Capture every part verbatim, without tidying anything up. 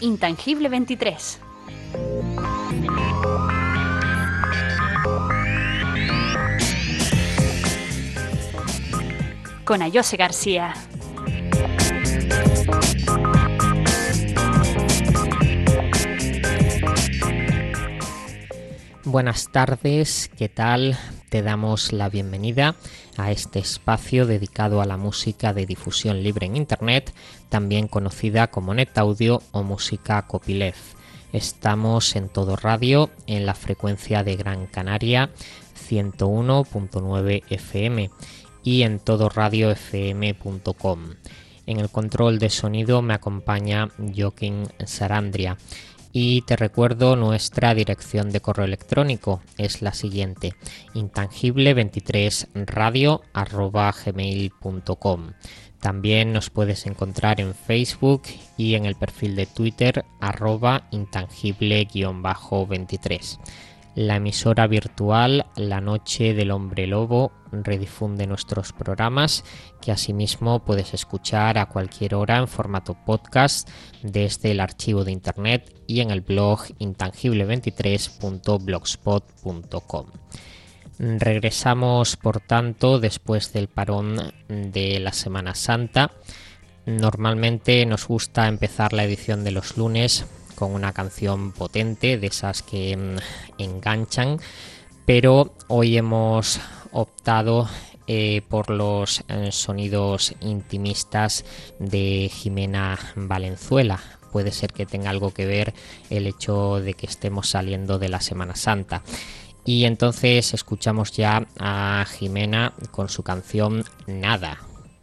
Intangible veintitrés. Con Ayose García. Buenas tardes, ¿qué tal? Te damos la bienvenida a este espacio dedicado a la música de difusión libre en Internet, también conocida como NetAudio o música copyleft. Estamos en Todo Radio, en la frecuencia de Gran Canaria, ciento uno punto nueve F M y en todo radio f m punto com. En el control de sonido me acompaña Joaquín Sarandria. Y te recuerdo nuestra dirección de correo electrónico, es la siguiente: intangible veintitrés radio arroba gmail punto com. También nos puedes encontrar en Facebook y en el perfil de Twitter arroba intangible veintitrés. La emisora virtual La Noche del Hombre Lobo redifunde nuestros programas, que asimismo puedes escuchar a cualquier hora en formato podcast desde el archivo de internet y en el blog intangible veintitrés punto blogspot punto com. Regresamos, por tanto, después del parón de la Semana Santa. Normalmente nos gusta empezar la edición de los lunes con una canción potente, de esas que mmm, enganchan, pero hoy hemos optado eh, por los eh, sonidos intimistas de Jimena Valenzuela. Puede ser que tenga algo que ver el hecho de que estemos saliendo de la Semana Santa. Y entonces escuchamos ya a Jimena con su canción Nada.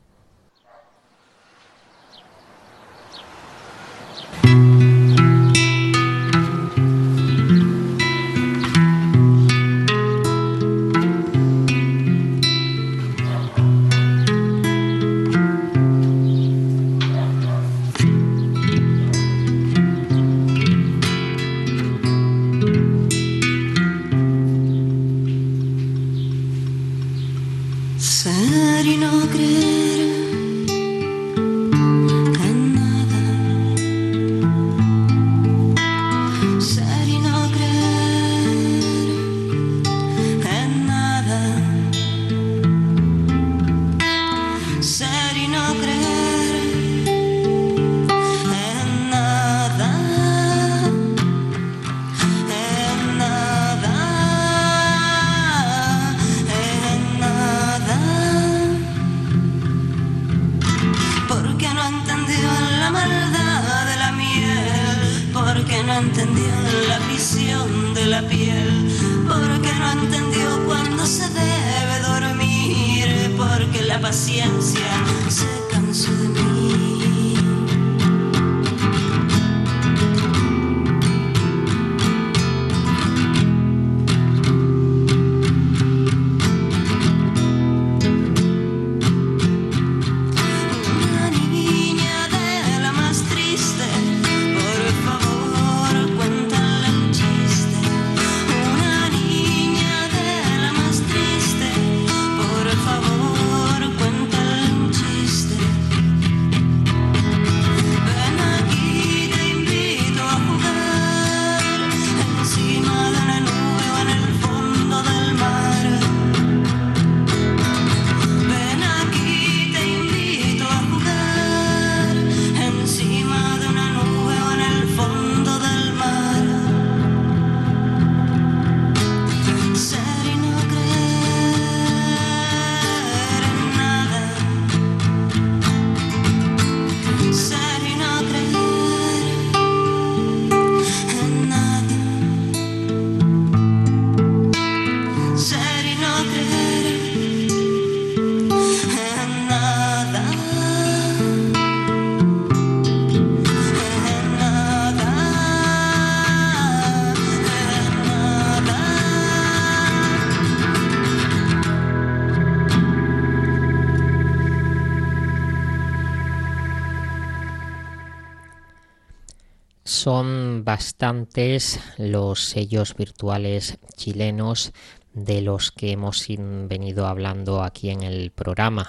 Son bastantes los sellos virtuales chilenos de los que hemos venido hablando aquí en el programa.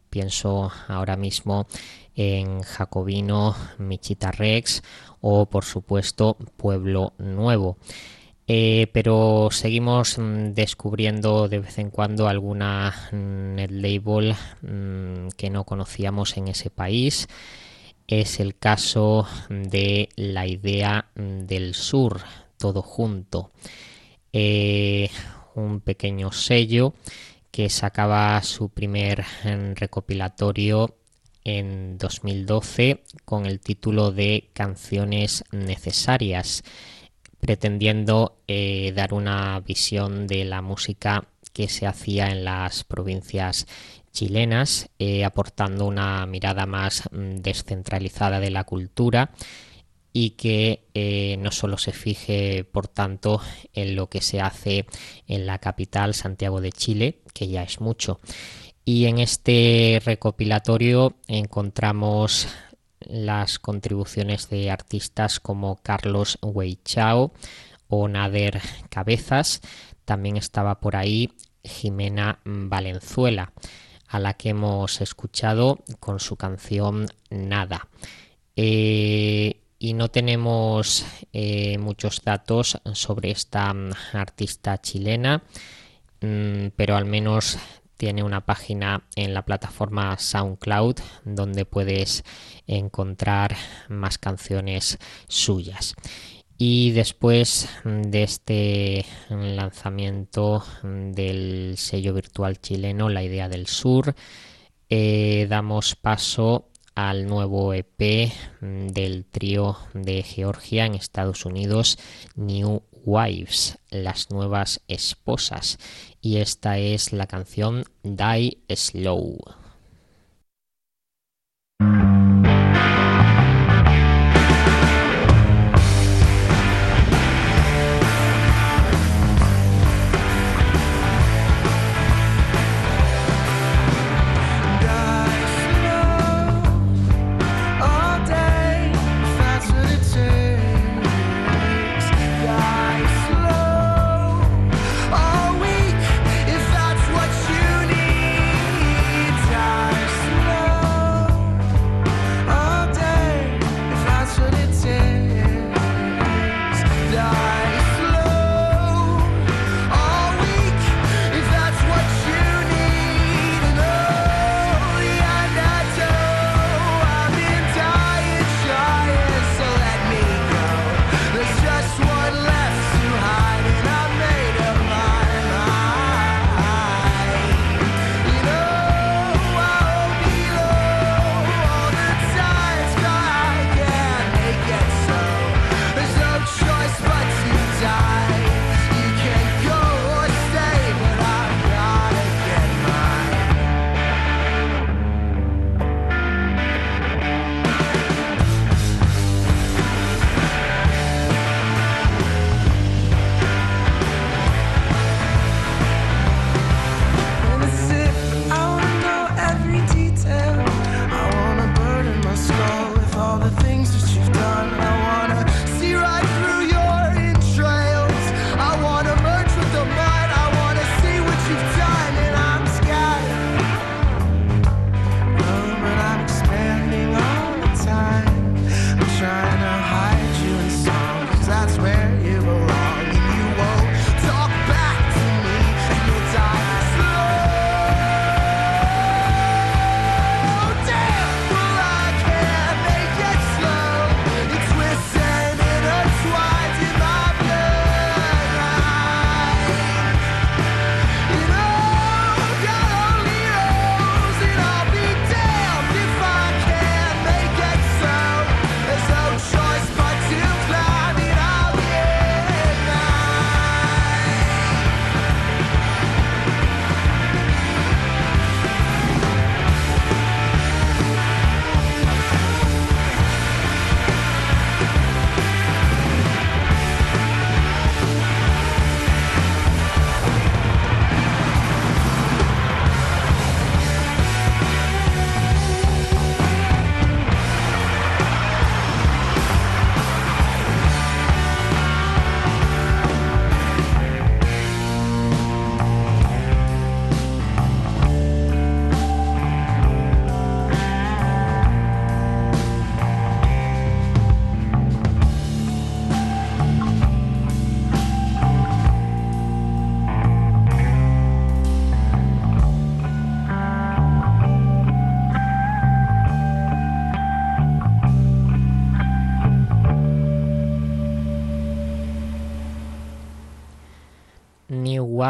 Pienso ahora mismo en Jacobino, Michita Rex o, por supuesto, Pueblo Nuevo. Eh, pero seguimos mm, descubriendo de vez en cuando alguna mm, net label mm, que no conocíamos en ese país. Es el caso de La Idea del Sur, todo junto. Eh, un pequeño sello que sacaba su primer mm, recopilatorio en dos mil doce con el título de Canciones Necesarias, pretendiendo eh, dar una visión de la música que se hacía en las provincias chilenas, eh, aportando una mirada más mm, descentralizada de la cultura y que eh, no solo se fije, por tanto, en lo que se hace en la capital, Santiago de Chile, que ya es mucho. Y en este recopilatorio encontramos las contribuciones de artistas como Carlos Weichao o Nader Cabezas. También estaba por ahí Jimena Valenzuela, a la que hemos escuchado con su canción Nada. Eh, y no tenemos eh, muchos datos sobre esta um, artista chilena, um, pero al menos tiene una página en la plataforma SoundCloud donde puedes encontrar más canciones suyas. Y después de este lanzamiento del sello virtual chileno La Idea del Sur, eh, damos paso al nuevo E P del trío de Georgia en Estados Unidos, New Wives, las nuevas esposas, y esta es la canción Die Slow. All week, if that's what you need.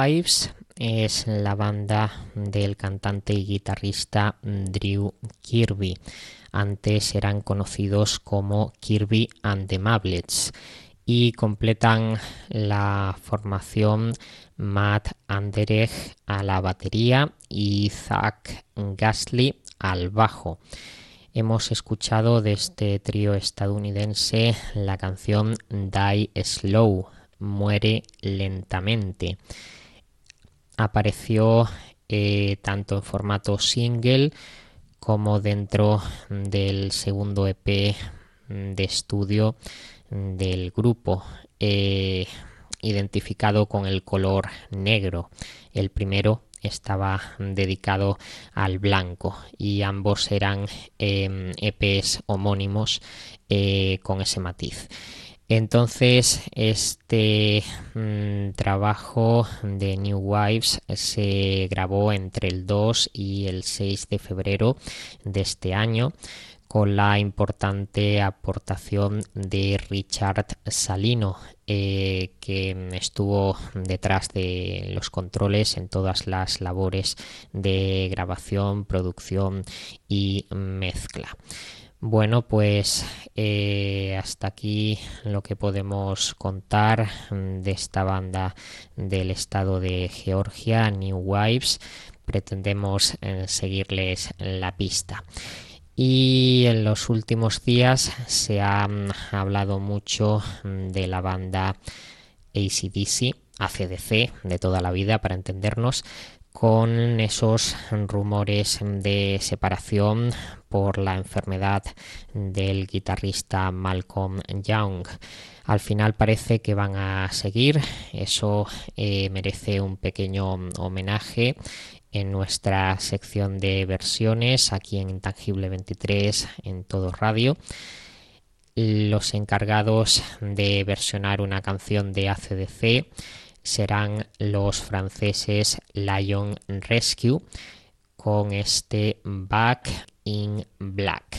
Wives es la banda del cantante y guitarrista Drew Kirby. Antes eran conocidos como Kirby and the Mablets, y completan la formación Matt Anderegg a la batería y Zach Gasly al bajo. Hemos escuchado de este trío estadounidense la canción Die Slow, Muere lentamente. Apareció eh, tanto en formato single como dentro del segundo E P de estudio del grupo, eh, identificado con el color negro. El primero estaba dedicado al blanco y ambos eran eh, E Pes homónimos eh, con ese matiz. Entonces este mmm, trabajo de New Wives se grabó entre el dos y el seis de febrero de este año, con la importante aportación de Richard Salino, eh, que estuvo detrás de los controles en todas las labores de grabación, producción y mezcla. Bueno, pues eh, hasta aquí lo que podemos contar de esta banda del estado de Georgia, New Wives. Pretendemos eh, seguirles la pista. Y en los últimos días se ha um, hablado mucho de la banda A C D C, A C D C de toda la vida para entendernos, con esos rumores de separación por la enfermedad del guitarrista Malcolm Young. Al final parece que van a seguir, eso eh, merece un pequeño homenaje en nuestra sección de versiones aquí en Intangible veintitrés en Todo Radio. Los encargados de versionar una canción de A C D C serán los franceses Lion Rescue con este Back in Black.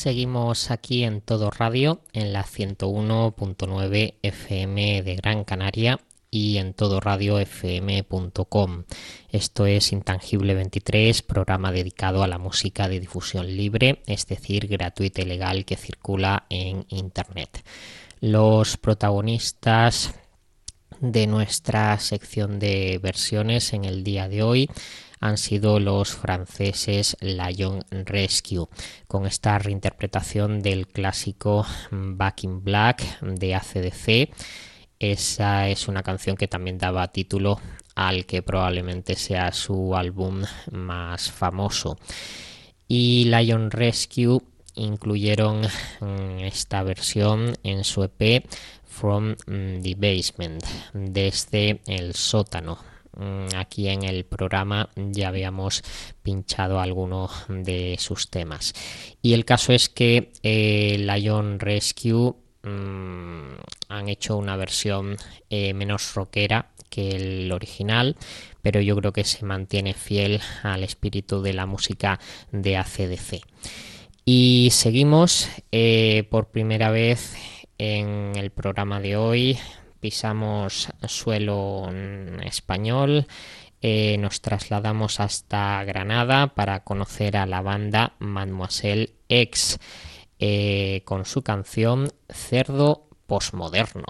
Seguimos aquí en Todo Radio, en la ciento uno punto nueve F M de Gran Canaria y en todo radio f m punto com. Esto es Intangible veintitrés, programa dedicado a la música de difusión libre, es decir, gratuita y legal que circula en Internet. Los protagonistas de nuestra sección de versiones en el día de hoy han sido los franceses Lion Rescue, con esta reinterpretación del clásico Back in Black de A C D C. Esa es una canción que también daba título al que probablemente sea su álbum más famoso. Y Lion Rescue incluyeron esta versión en su E P From the Basement, desde el sótano. Aquí en el programa ya habíamos pinchado algunos de sus temas. Y el caso es que eh, Lion Rescue mmm, han hecho una versión eh, menos rockera que el original, pero yo creo que se mantiene fiel al espíritu de la música de A C D C. Y seguimos eh, por primera vez en el programa de hoy. Pisamos suelo español, eh, nos trasladamos hasta Granada para conocer a la banda Mademoiselle X eh, con su canción Cerdo Postmoderno.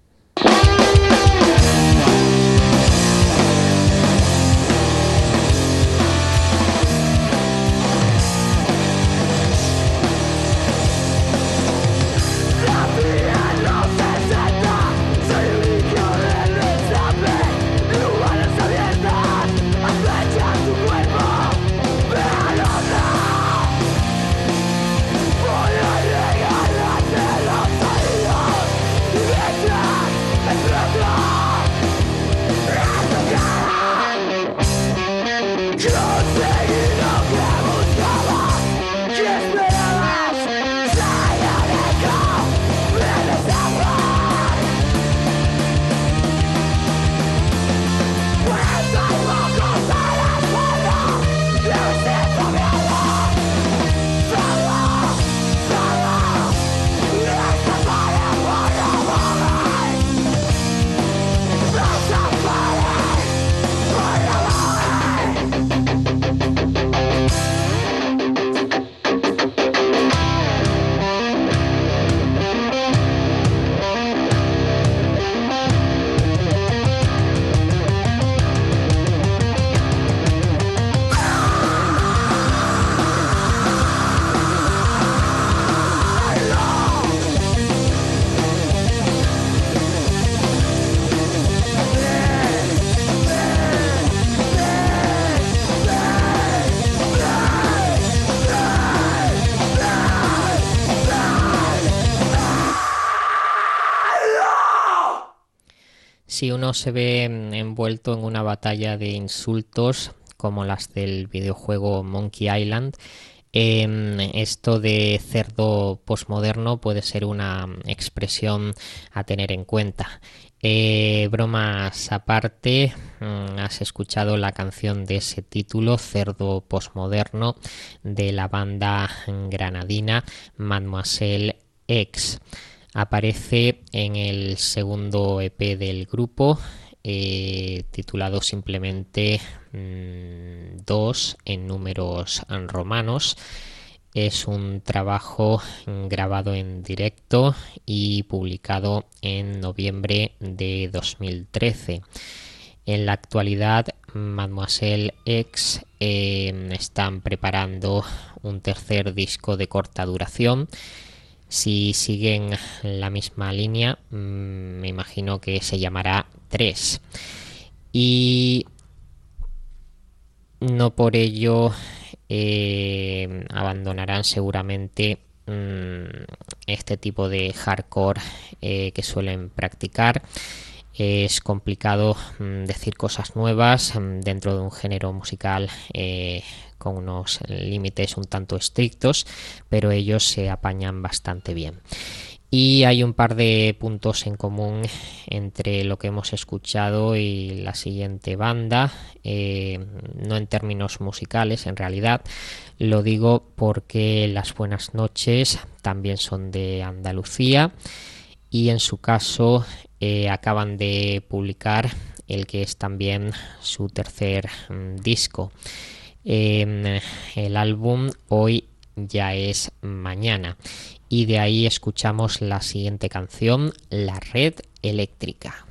Si uno se ve envuelto en una batalla de insultos como las del videojuego Monkey Island, eh, esto de cerdo postmoderno puede ser una expresión a tener en cuenta. Eh, bromas aparte, has escuchado la canción de ese título, Cerdo Postmoderno, de la banda granadina Mademoiselle X. Aparece en el segundo E P del grupo, eh, titulado simplemente mmm, dos en números romanos. Es un trabajo grabado en directo y publicado en noviembre de dos mil trece. En la actualidad, Mademoiselle X eh, están preparando un tercer disco de corta duración. Si siguen la misma línea, mmm, me imagino que se llamará tres. Y no por ello eh, abandonarán seguramente mmm, este tipo de hardcore eh, que suelen practicar. Es complicado mmm, decir cosas nuevas mmm, dentro de un género musical eh, con unos límites un tanto estrictos, pero ellos se apañan bastante bien. Y hay un par de puntos en común entre lo que hemos escuchado y la siguiente banda, eh, no en términos musicales en realidad, lo digo porque Las Buenas Noches también son de Andalucía y en su caso eh, acaban de publicar el que es también su tercer mm, disco. Eh, el álbum Hoy ya es mañana. Y de ahí escuchamos la siguiente canción, La Red Eléctrica.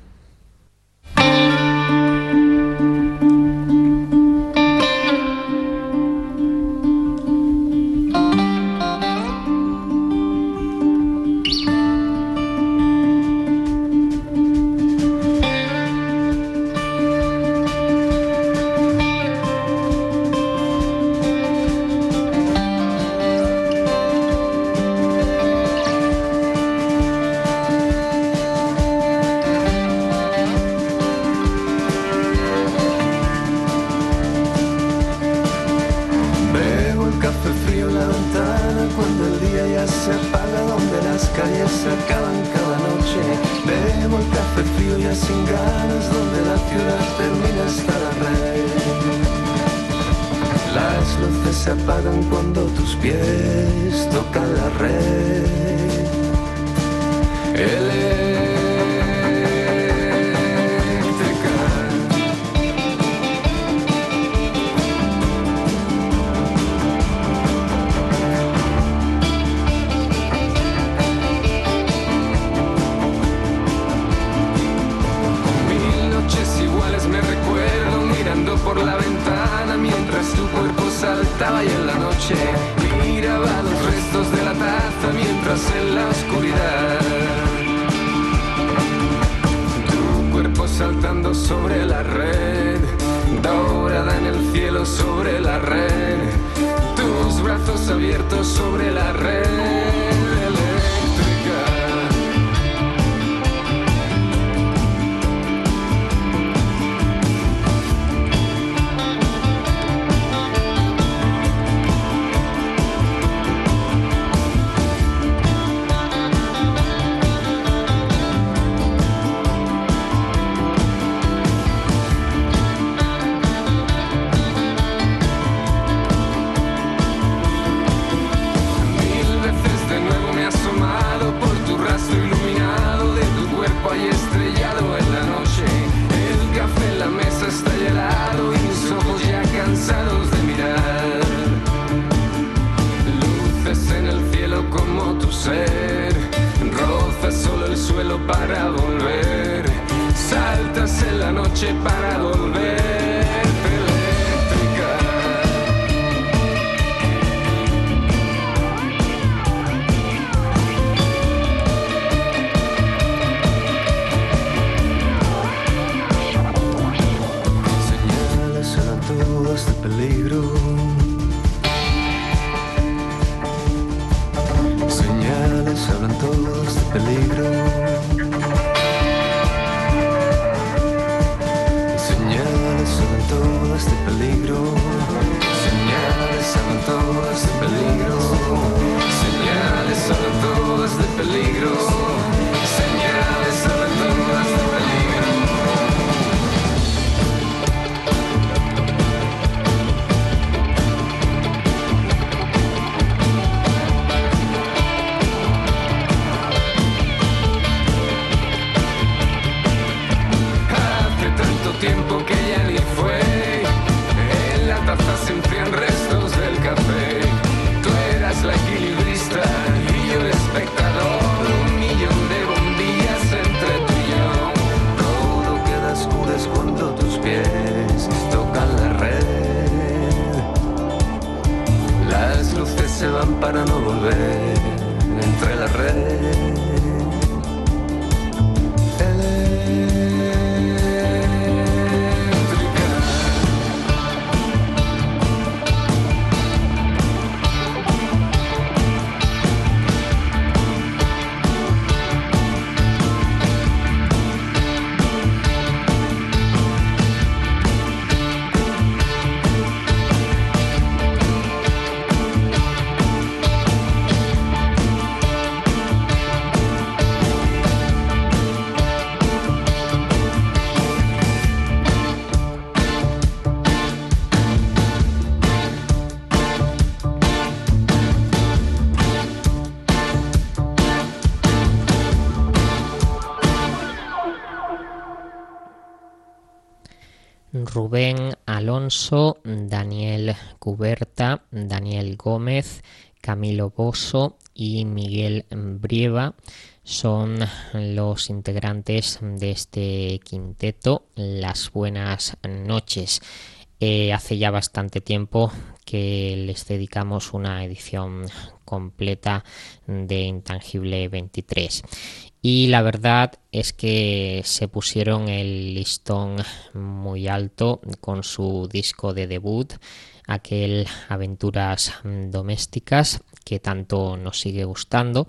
Rubén Alonso, Daniel Cuberta, Daniel Gómez, Camilo Bosso y Miguel Brieva son los integrantes de este quinteto Las Buenas Noches. Eh, hace ya bastante tiempo que les dedicamos una edición completa de Intangible veintitrés. Y la verdad es que se pusieron el listón muy alto con su disco de debut, aquel Aventuras Domésticas, que tanto nos sigue gustando.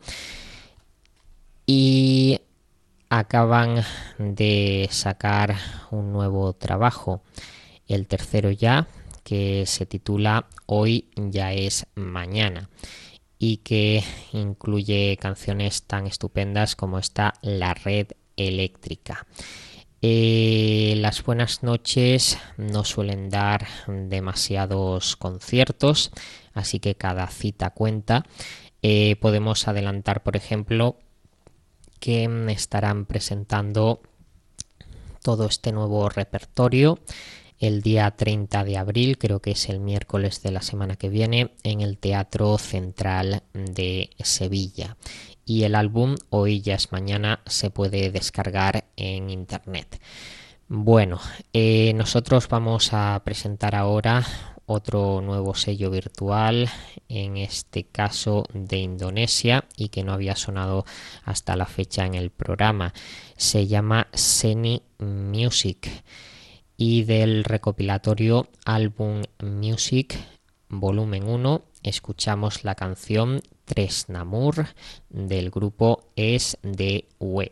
Y acaban de sacar un nuevo trabajo, el tercero ya, que se titula Hoy ya es mañana, y que incluye canciones tan estupendas como esta La Red Eléctrica. Eh, las Buenas Noches no suelen dar demasiados conciertos, así que cada cita cuenta. Eh, podemos adelantar, por ejemplo, que estarán presentando todo este nuevo repertorio el día treinta de abril, creo que es el miércoles de la semana que viene, en el Teatro Central de Sevilla. Y el álbum Hoy ya es mañana se puede descargar en internet. Bueno, eh, nosotros vamos a presentar ahora otro nuevo sello virtual, en este caso de Indonesia, y que no había sonado hasta la fecha en el programa. Se llama Seni Music, y del recopilatorio Album Music volumen uno escuchamos la canción Tresnamur del grupo Es de We.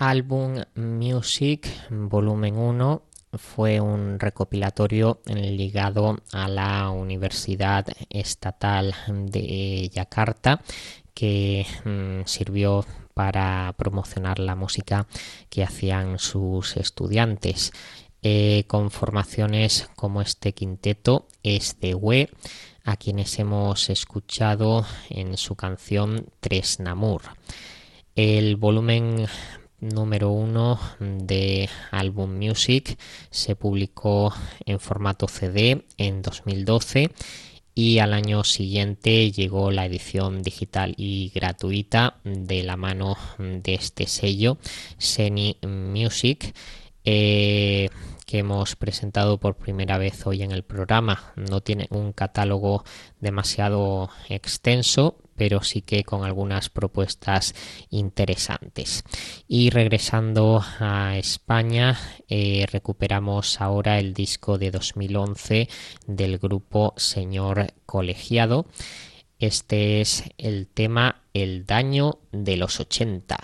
Album Music Volumen uno fue un recopilatorio ligado a la Universidad Estatal de Yakarta que mmm, sirvió para promocionar la música que hacían sus estudiantes. Eh, con formaciones como este quinteto, Este-We, a quienes hemos escuchado en su canción Tresnamur. El volumen número uno de Album Music se publicó en formato C D en dos mil doce y al año siguiente llegó la edición digital y gratuita de la mano de este sello, Seny Music, eh, que hemos presentado por primera vez hoy en el programa. No tiene un catálogo demasiado extenso, pero sí que con algunas propuestas interesantes. Y regresando a España, eh, recuperamos ahora el disco de dos mil once del grupo Señor Colegiado. Este es el tema El daño de los ochenta.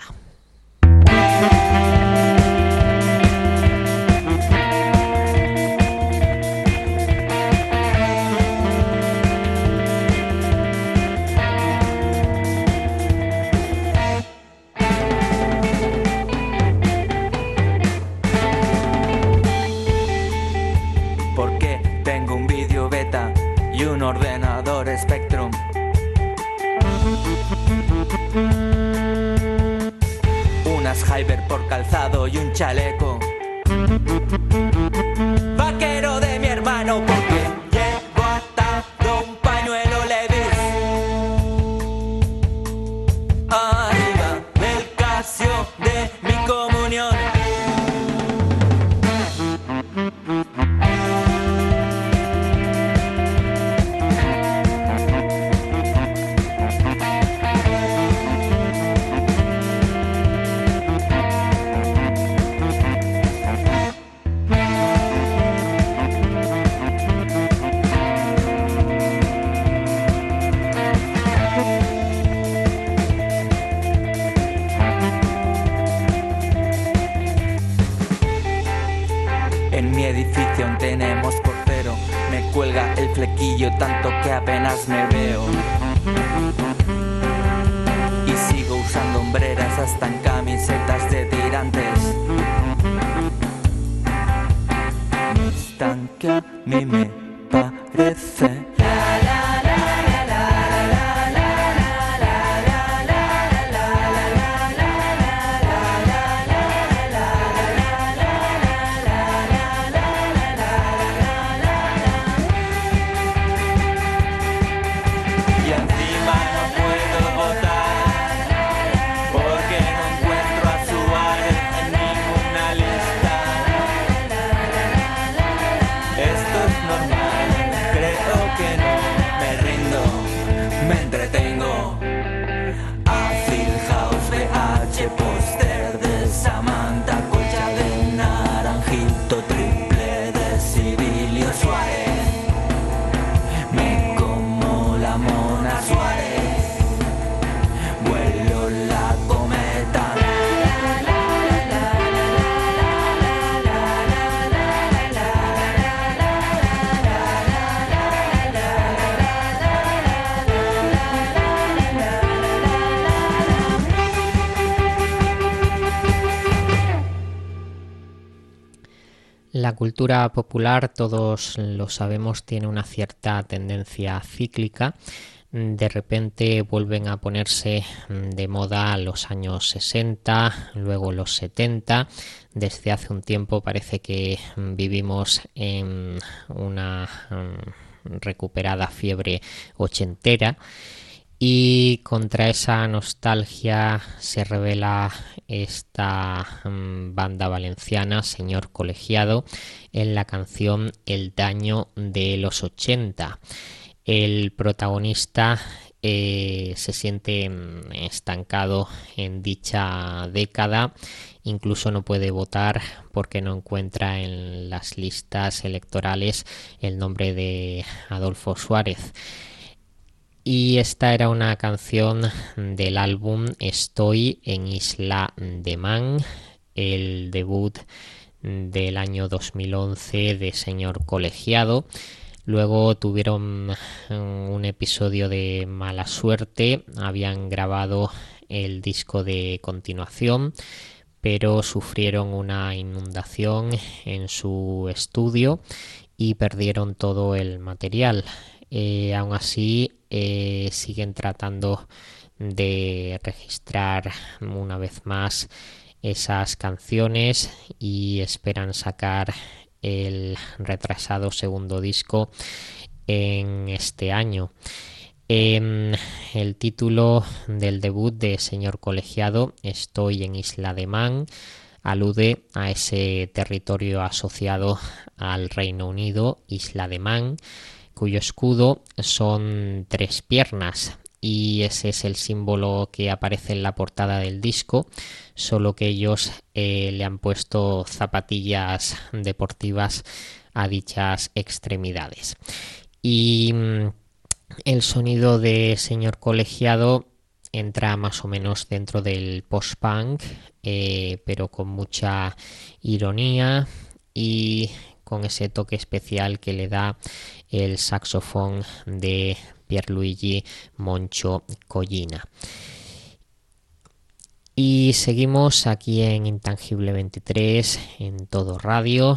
Ordenador Spectrum, unas Hyper por calzado y un chaleco vaquero de mi hermano, porque llevo atado un pañuelo Levi's arriba del Casio de mi comunión. Tenemos portero, me cuelga el flequillo tanto que apenas me veo. Y sigo usando hombreras hasta en camisetas de tirantes. Tan que a mí me parece. Póster de Samantha, colcha de naranjito, triple de Civilio Suárez. Me como la Mona Suárez, vuelo la cometa. La cultura popular, todos lo sabemos, tiene una cierta tendencia cíclica. De repente vuelven a ponerse de moda los años sesenta, luego los setenta. Desde hace un tiempo parece que vivimos en una recuperada fiebre ochentera. Y contra esa nostalgia se revela esta um, banda valenciana, Señor Colegiado, en la canción El daño de los ochenta. El protagonista eh, se siente estancado en dicha década, incluso no puede votar porque no encuentra en las listas electorales el nombre de Adolfo Suárez. Y esta era una canción del álbum Estoy en Isla de Man, el debut del año dos mil once de Señor Colegiado. Luego tuvieron un episodio de mala suerte, habían grabado el disco de continuación, pero sufrieron una inundación en su estudio y perdieron todo el material. Eh, aún así, eh, siguen tratando de registrar una vez más esas canciones y esperan sacar el retrasado segundo disco en este año. Eh, el título del debut de Señor Colegiado, Estoy en Isla de Man, alude a ese territorio asociado al Reino Unido, Isla de Man, cuyo escudo son tres piernas, y ese es el símbolo que aparece en la portada del disco, solo que ellos eh, le han puesto zapatillas deportivas a dichas extremidades. Y el sonido de Señor Colegiado entra más o menos dentro del post-punk, eh, pero con mucha ironía y con ese toque especial que le da el saxofón de Pierluigi Moncho Collina. Y seguimos aquí en Intangible veintitrés, en Todo Radio.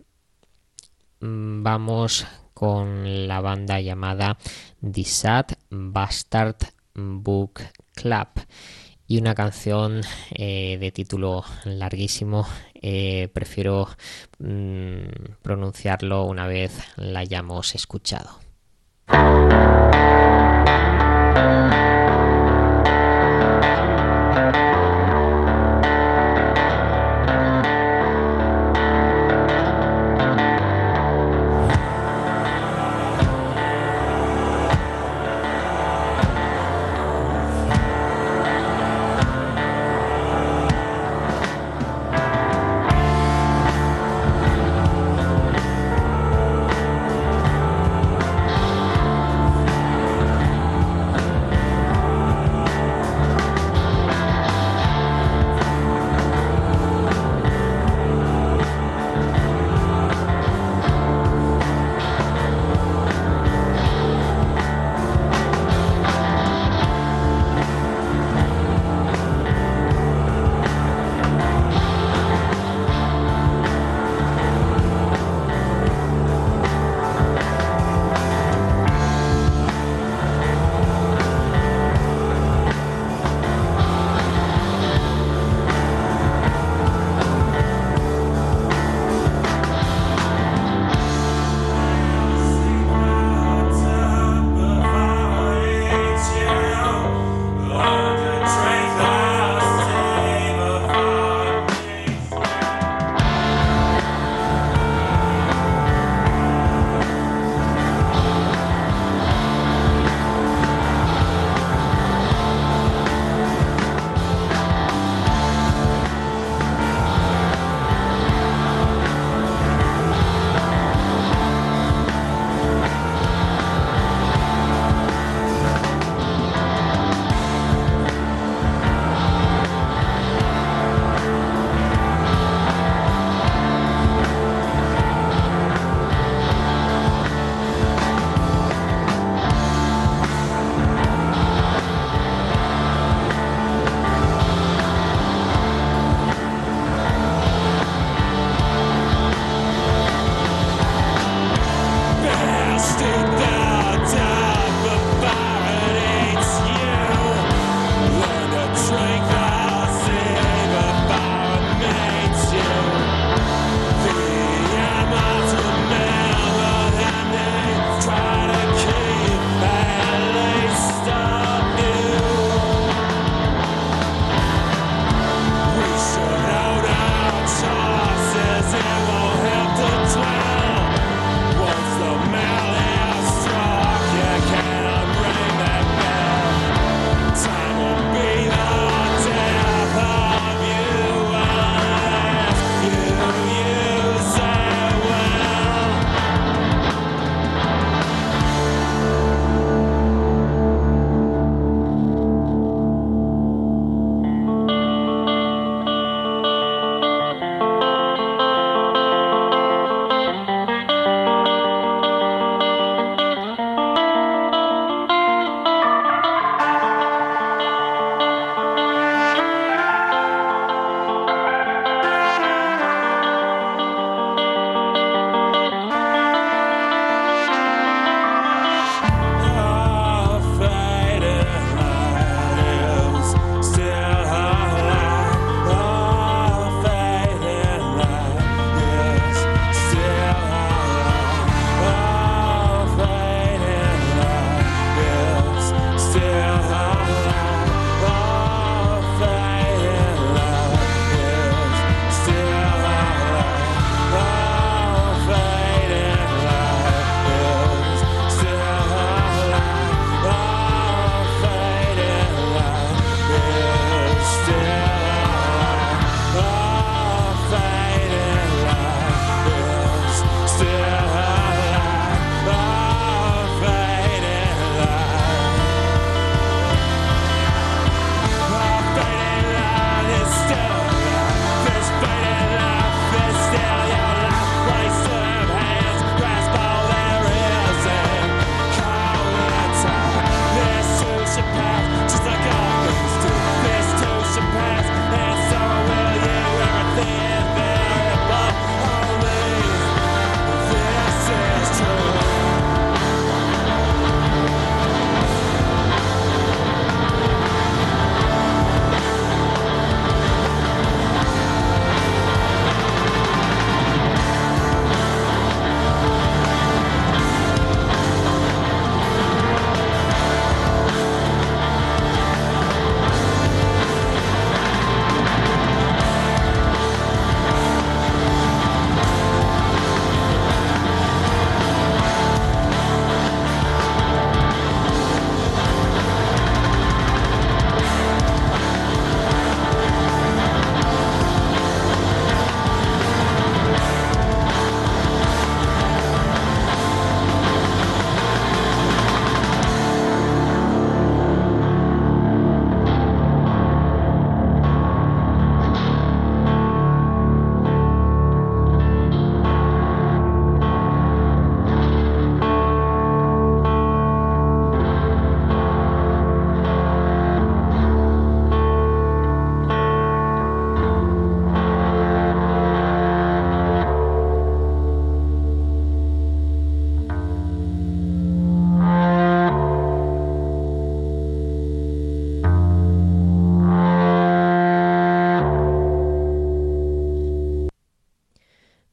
Vamos con la banda llamada The Sad Bastard Book Club y una canción eh, de título larguísimo. Eh, prefiero mmm, pronunciarlo una vez la hayamos escuchado.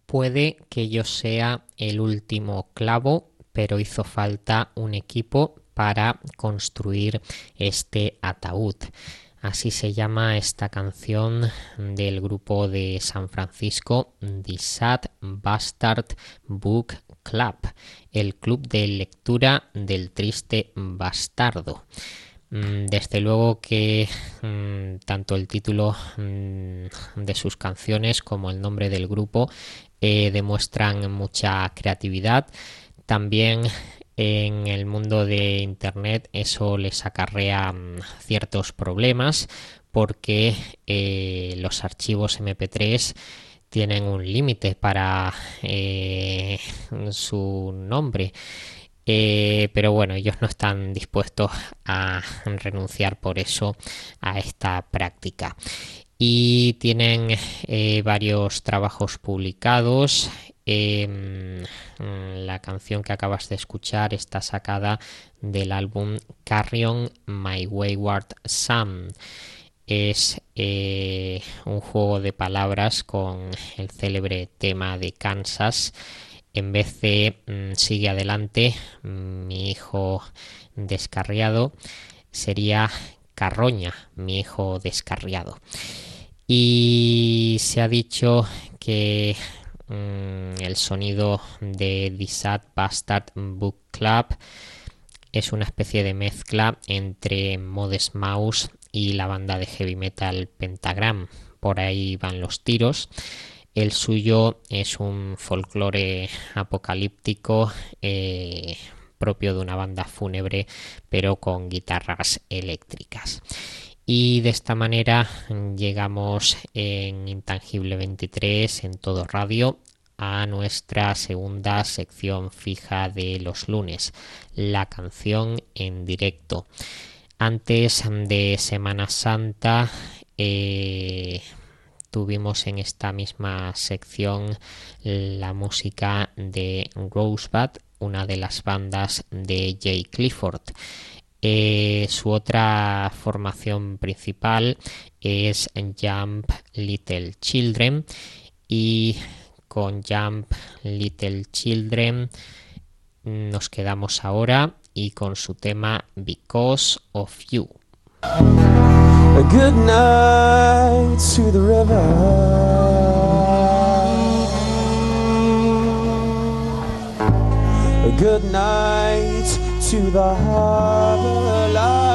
Puede que yo sea el último clavo, pero hizo falta un equipo para construir este ataúd. Así se llama esta canción del grupo de San Francisco, The Sad Bastard Book Club, el club de lectura del triste bastardo. Desde luego que mmm, tanto el título mmm, de sus canciones como el nombre del grupo eh, demuestran mucha creatividad. También en el mundo de Internet eso les acarrea mmm, ciertos problemas porque eh, los archivos eme pe tres tienen un límite para eh, su nombre. Eh, pero bueno, ellos no están dispuestos a renunciar por eso a esta práctica. Y tienen eh, varios trabajos publicados. Eh, la canción que acabas de escuchar está sacada del álbum Carry On My Wayward Son. Es eh, un juego de palabras con el célebre tema de Kansas. En vez de mmm, sigue adelante, mi hijo descarriado, sería Carroña, mi hijo descarriado. Y se ha dicho que mmm, el sonido de The Sad Bastard Book Club es una especie de mezcla entre Modest Mouse y la banda de heavy metal Pentagram. Por ahí van los tiros. El suyo es un folclore apocalíptico eh, propio de una banda fúnebre, pero con guitarras eléctricas. Y de esta manera llegamos en Intangible veintitrés, en Todo Radio, a nuestra segunda sección fija de los lunes, la canción en directo. Antes de Semana Santa eh, tuvimos en esta misma sección la música de Rosebud, una de las bandas de Jay Clifford. Eh, su otra formación principal es Jump Little Children, y con Jump Little Children nos quedamos ahora y con su tema Because of You. A good night to the river. A good night to the harbor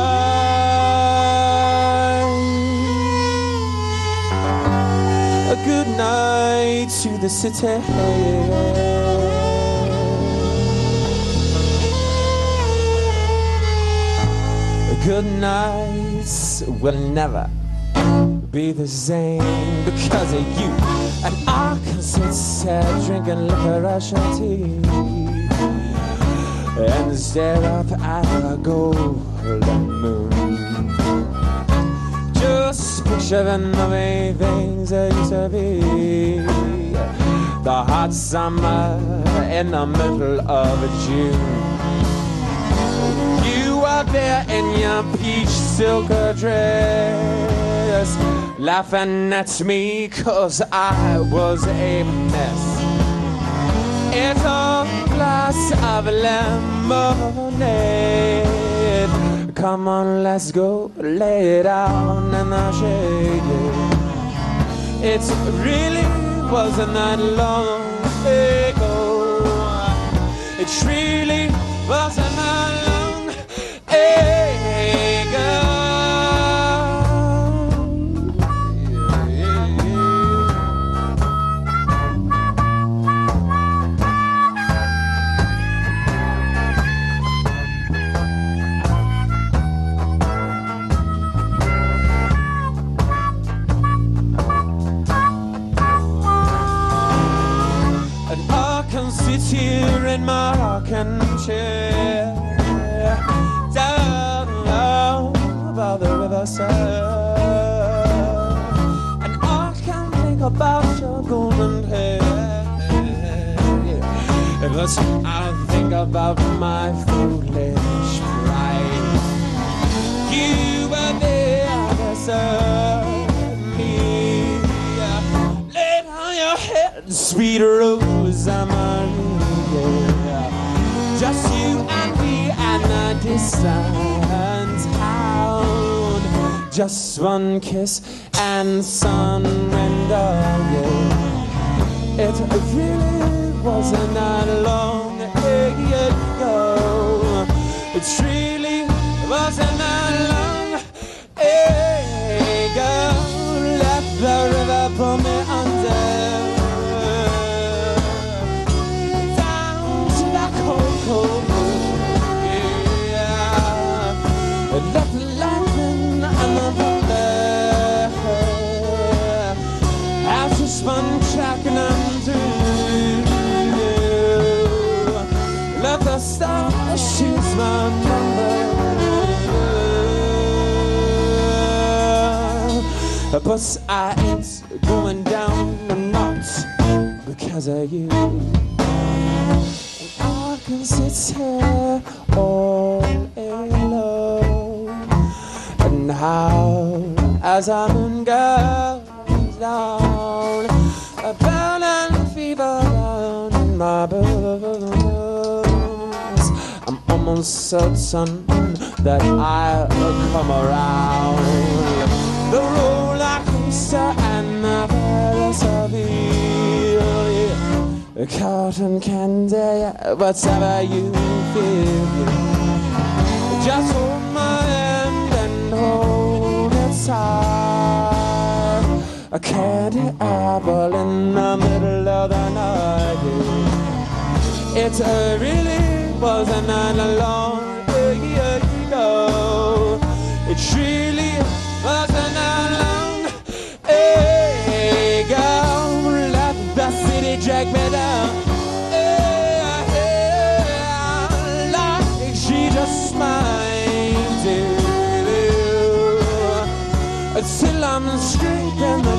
line. A good night to the city. Good nights will never be the same because of you. And I can sit sad drinking liquor Russian tea and stare up at the golden moon, just picturing the way things used to be. The hot summer in the middle of June. Out there in your peach silk dress, laughing at me cause I was a mess. It's a glass of lemonade. Come on, let's go lay it down in the shade. It really wasn't that long ago. It really wasn't that long. Hey girl, yeah, yeah, and I can sit here in my rocking chair, down, down by the riverside, and I can think about your golden hair. But I think about my foolish pride. You were there beside me, laid on your head sweet Rosa Maria. Just you and me and a distant town. Just one kiss and surrender, yeah. It really wasn't that long ago. It really wasn't that long ago. Let the river pull me under, down to that cold, cold moon, yeah. Let the lightning and the thunder have just one track and undo. Let the stars choose my number. But I ain't going down the notch because of you. And I can sit here all alone. And how, as our moon goes down, a burning fever down in my bones, I'm almost certain that I'll come around. The roller coaster and the philosophy, yeah. Cotton candy, whatever you feel, yeah. Just hold my hand and hold it tight. A candy apple in the middle of the night, yeah. It uh, really wasn't that long ago. It really wasn't that long ago. Let the city drag me down, like she just might do, till I'm scraping the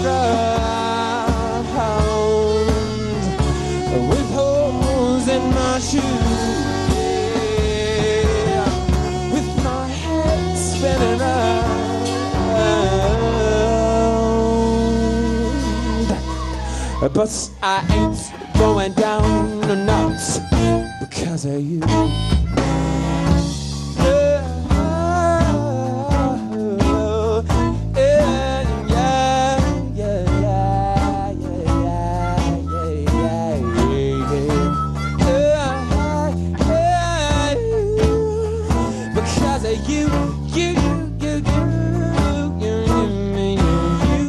ground with holes in my shoes, with my head spinning round. But I ain't going down the nuts because of you. Because of you, you, you, you, you, you, you, you.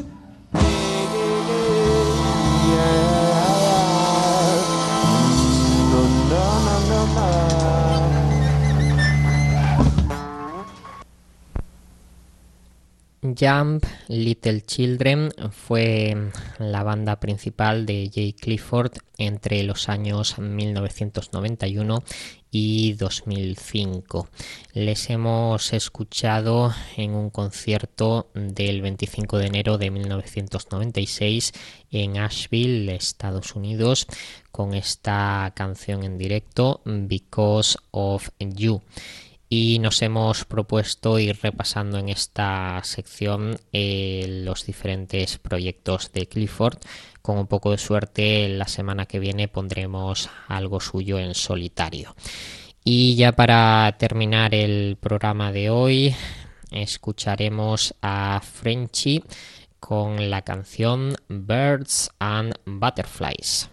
Jump Little Children fue la banda principal de Jay Clifford entre los años mil novecientos noventa y uno y dos mil cinco. Les hemos escuchado en un concierto del veinticinco de enero de mil novecientos noventa y seis en Asheville, Estados Unidos, con esta canción en directo, Because of You. Y nos hemos propuesto ir repasando en esta sección eh, los diferentes proyectos de Clifford. Con un poco de suerte, la semana que viene pondremos algo suyo en solitario. Y ya para terminar el programa de hoy, escucharemos a Frenchy con la canción Birds and Butterflies.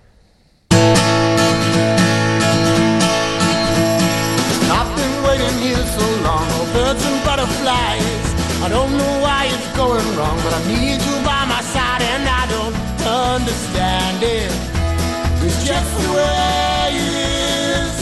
I've been waiting here so long, oh birds and butterflies. I don't know why it's going wrong, but I need you by my side and I don't understand it. It's just the way it is.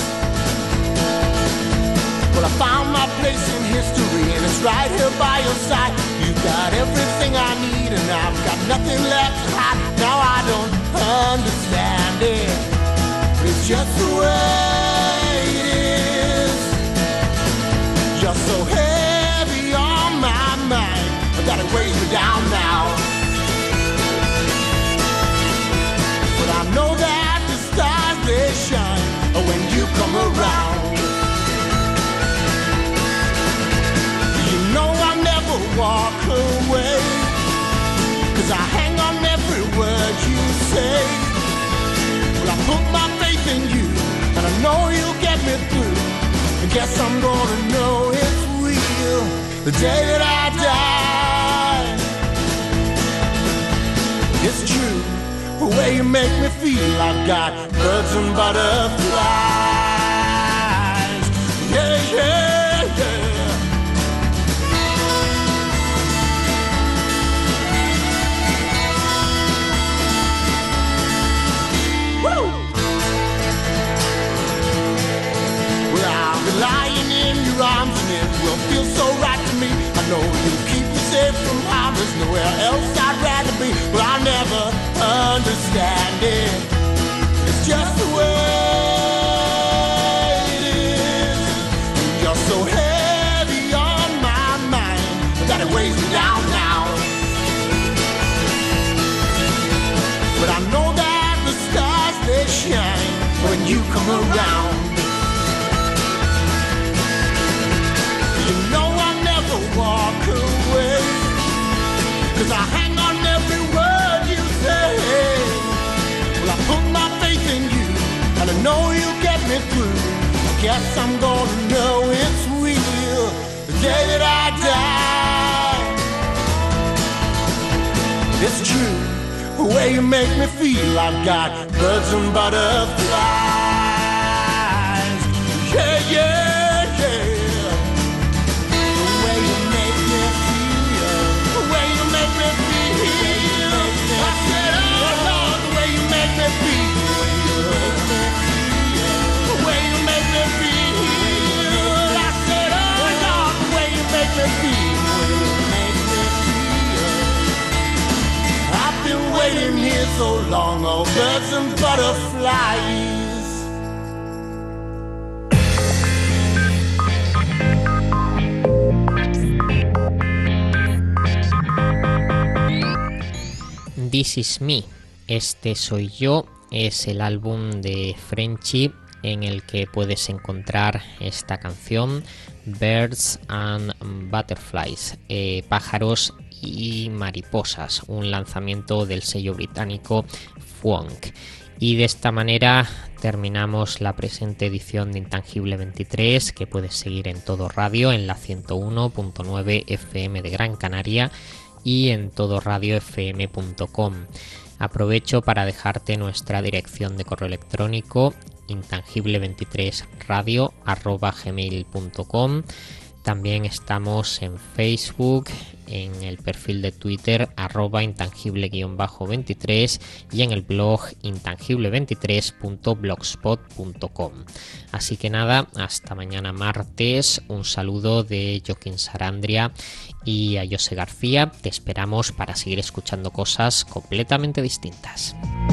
Well, I found my place in history and it's right here by your side. You got everything I need and I've got nothing left to hide. Now I don't understand it, but it's just the way it is. You're so heavy on my mind, I gotta weigh you down now. But I know that the stars, they shine when you come around. You know I'll never walk away, 'cause I hang on every word you say. guess I'm gonna know it's real the day that I die. It's true, the way you make me feel. I've got birds and butterflies. Yeah, yeah, yeah. Lying in your arms and it will feel so right to me. I know you'll keep me safe from harm. There's nowhere else I'd rather be. But I'll never understand it. It's just the way it is. You're so heavy on my mind that it weighs me down now. But I know that the stars, they shine when you come around. You know I'll never walk away, 'cause I hang on every word you say. Well, I put my faith in you, and I know you'll get me through. I guess I'm gonna know it's real the day that I die. It's true, the way you make me feel. I've got birds and butterflies. Yeah, yeah. Waiting here so long, oh birds and butterflies. This Is Me, este soy yo, es el álbum de Frenchy en el que puedes encontrar esta canción, Birds and Butterflies, eh, pájaros y mariposas, un lanzamiento del sello británico Funk. Y de esta manera terminamos la presente edición de Intangible veintitrés, que puedes seguir en Todo Radio, en la ciento uno punto nueve F M de Gran Canaria y en todo radio f m punto com. Aprovecho para dejarte nuestra dirección de correo electrónico, intangible veintitrés radio arroba gmail punto com. También estamos en Facebook, en el perfil de Twitter arroba intangible veintitrés y en el blog intangible veintitrés punto blogspot punto com. Así que nada, hasta mañana martes. Un saludo de Joaquín Sarandria y a José García. Te esperamos para seguir escuchando cosas completamente distintas.